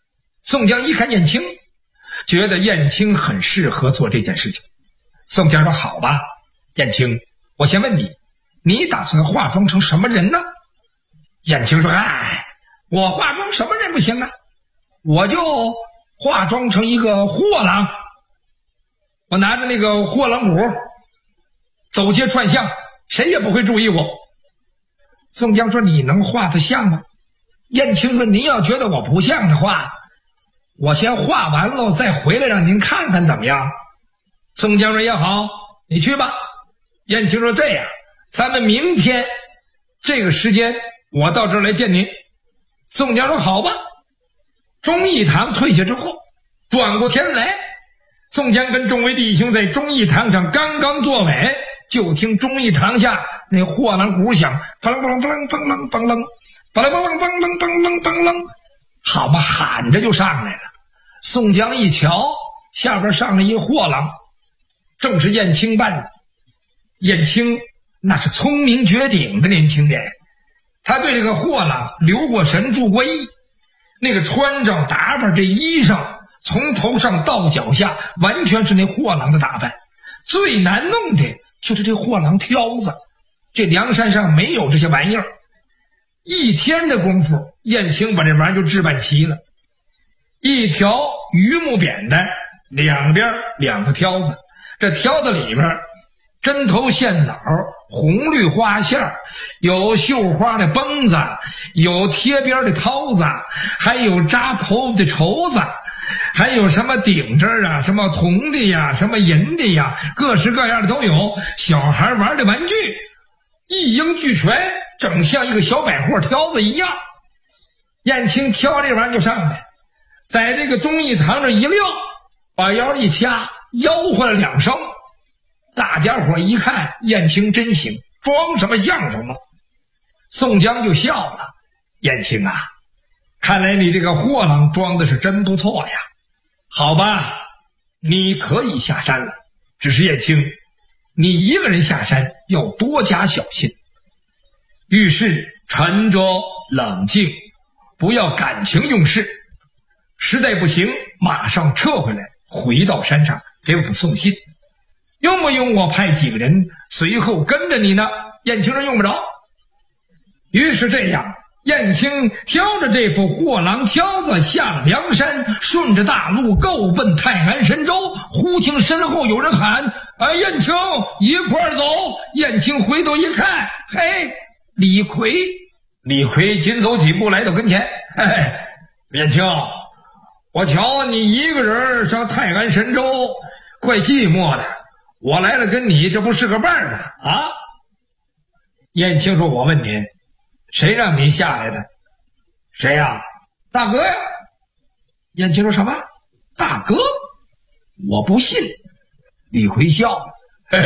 Speaker 4: 宋江一看燕青，觉得燕青很适合做这件事情。宋江说：“好吧，燕青，我先问你，你打算化妆成什么人呢？”燕青说：“我化妆什么人不行啊？我就化妆成一个货郎，我拿着那个货郎鼓走街串巷，谁也不会注意我。”宋江说：“你能画得像吗？”燕青说：“您要觉得我不像的话，我先画完了再回来让您看看怎么样？”宋江说：“也好，你去吧。”燕青说：“这样，咱们明天这个时间我到这儿来见您。”宋江说：“好吧。”忠义堂退下之后，转过天来，宋江跟众位弟兄在忠义堂上刚刚坐稳，就听忠义堂下那货郎鼓响，梆啷梆啷梆啷梆啷梆啷梆啷梆啷梆啷梆啷梆啷，好嘛，喊着就上来了。宋江一瞧，下边上了一货郎，正是燕青扮的。燕青那是聪明绝顶的年轻人，他对这个货郎留过神注过意，那个穿着打扮，这衣裳从头上到脚下完全是那货郎的打扮。最难弄的就是这货郎挑子，这梁山上没有这些玩意儿。一天的功夫，燕青把这玩意儿就置办齐了。一条榆木扁担，两边两个挑子，这挑子里边针头线脑，红绿花线，有绣花的绷子，有贴边的绦子，还有扎头的绸子，还有什么顶针啊，什么铜的呀，什么银的呀，各式各样的都有。小孩玩的玩具一应俱全，整像一个小百货挑子一样。燕青挑这玩意儿就上来，在这个忠义堂这一撂，把腰一掐，吆喝了两声。大家伙一看，燕青真行，装什么像什么。宋江就笑了：“燕青啊，看来你这个货郎装的是真不错呀。好吧，你可以下山了，只是燕青，你一个人下山要多加小心，遇事沉着冷静，不要感情用事，实在不行马上撤回来，回到山上给我送信。用不用我派几个人随后跟着你呢？”燕青说：“用不着。”于是这样，燕青挑着这副货郎挑子下了梁山，顺着大路够奔泰安神州。忽听身后有人喊：“燕青，一块儿走！”燕青回头一看，嘿，李逵。李逵紧走几步来到跟前：“燕青，我瞧你一个人上泰安神州，怪寂寞的，我来了跟你，这不是个伴儿吗？啊？”燕青说：“我问您，谁让你下来的？”“谁呀？”“大哥呀。”燕青说：“什么？大哥？我不信。”李逵笑了：“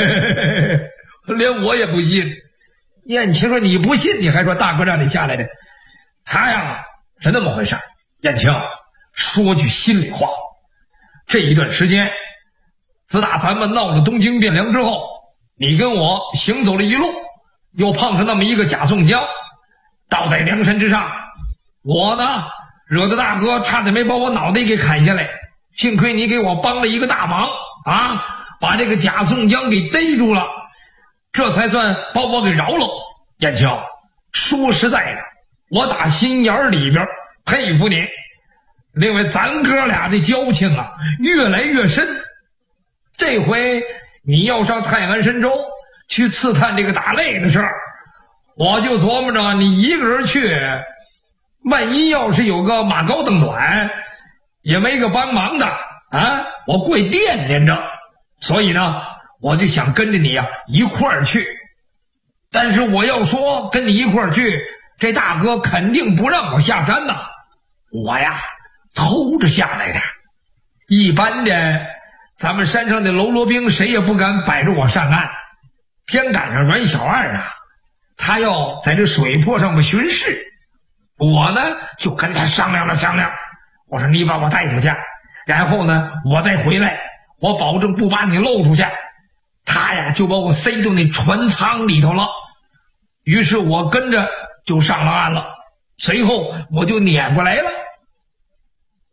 Speaker 4: 连我也不信。”燕青说：“你不信，你还说大哥让你下来的？”他呀，是那么回事。燕青，说句心里话，这一段时间，自打咱们闹了东京汴梁之后，你跟我行走了一路，又碰上那么一个假宋江，倒在梁山之上，我呢惹得大哥差点没把我脑袋给砍下来，幸亏你给我帮了一个大忙啊，把这个假宋江给逮住了，这才算把我给饶了。燕青，说实在的，我打心眼里边佩服你，另外咱哥俩这交情啊越来越深。这回你要上泰安神州去刺探这个打擂的事儿，我就琢磨着你一个人去，万一要是有个马高凳短也没个帮忙的啊，我会惦念着。所以呢，我就想跟着你呀一块儿去。但是我要说跟你一块儿去，这大哥肯定不让我下山呐。我呀偷着下来的，一般的咱们山上的喽啰兵谁也不敢摆着我上岸，偏赶上阮小二啊，他要在这水泊上面巡视，我呢就跟他商量了商量，我说你把我带出去，然后呢我再回来，我保证不把你漏出去。他呀就把我塞到那船舱里头了，于是我跟着就上了岸了，随后我就撵过来了。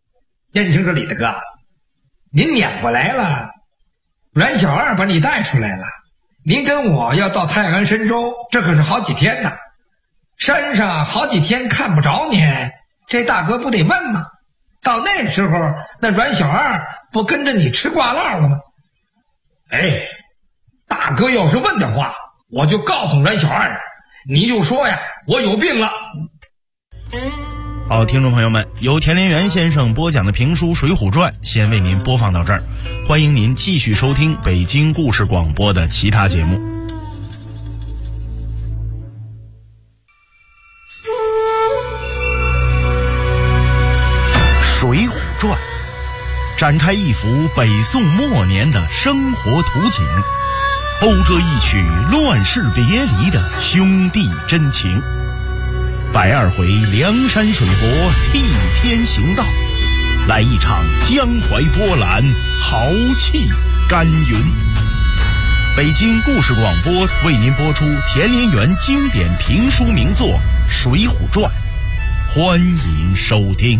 Speaker 4: 燕青这里的哥，您撵回来了，阮小二把你带出来了，您跟我要到泰安深州，这可是好几天呢，山上好几天看不着您，这大哥不得问吗？到那时候那阮小二不跟着你吃挂烙了吗？哎，大哥要是问的话，我就告诉阮小二，你就说呀，我有病了。
Speaker 3: 好，听众朋友们，由田连元先生播讲的评书《水浒传》先为您播放到这儿，欢迎您继续收听北京故事广播的其他节目。《水浒传》展开一幅北宋末年的生活图景，讴歌一曲乱世别离的兄弟真情。120回梁山水泊替天行道，来一场江淮波澜，豪气干云。北京故事广播为您播出田连元经典评书名作《水浒传》，欢迎收听。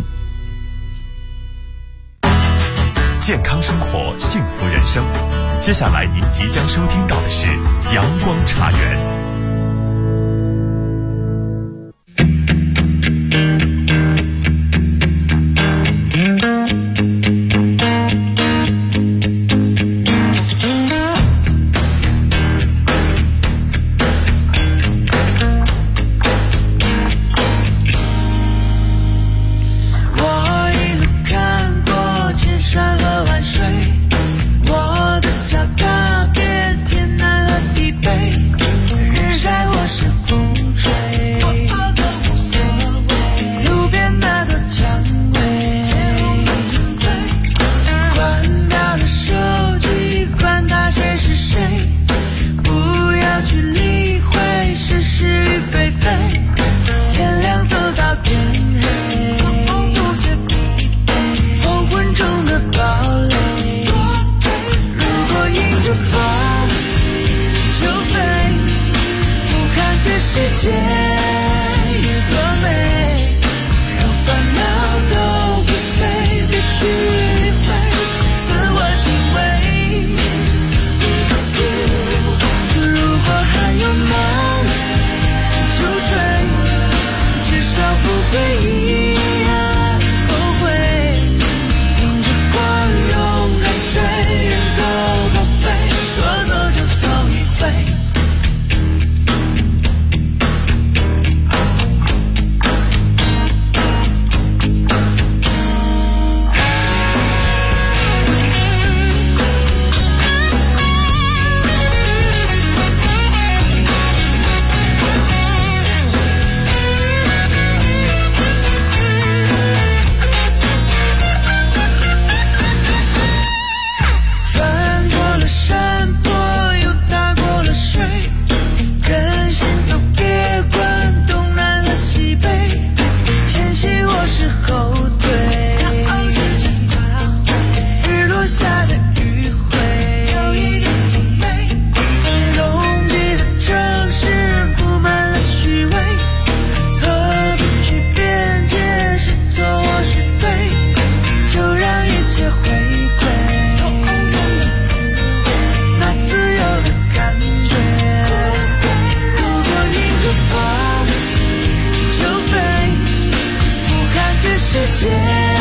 Speaker 1: 健康生活，幸福人生。接下来您即将收听到的是阳光茶园。
Speaker 6: 世界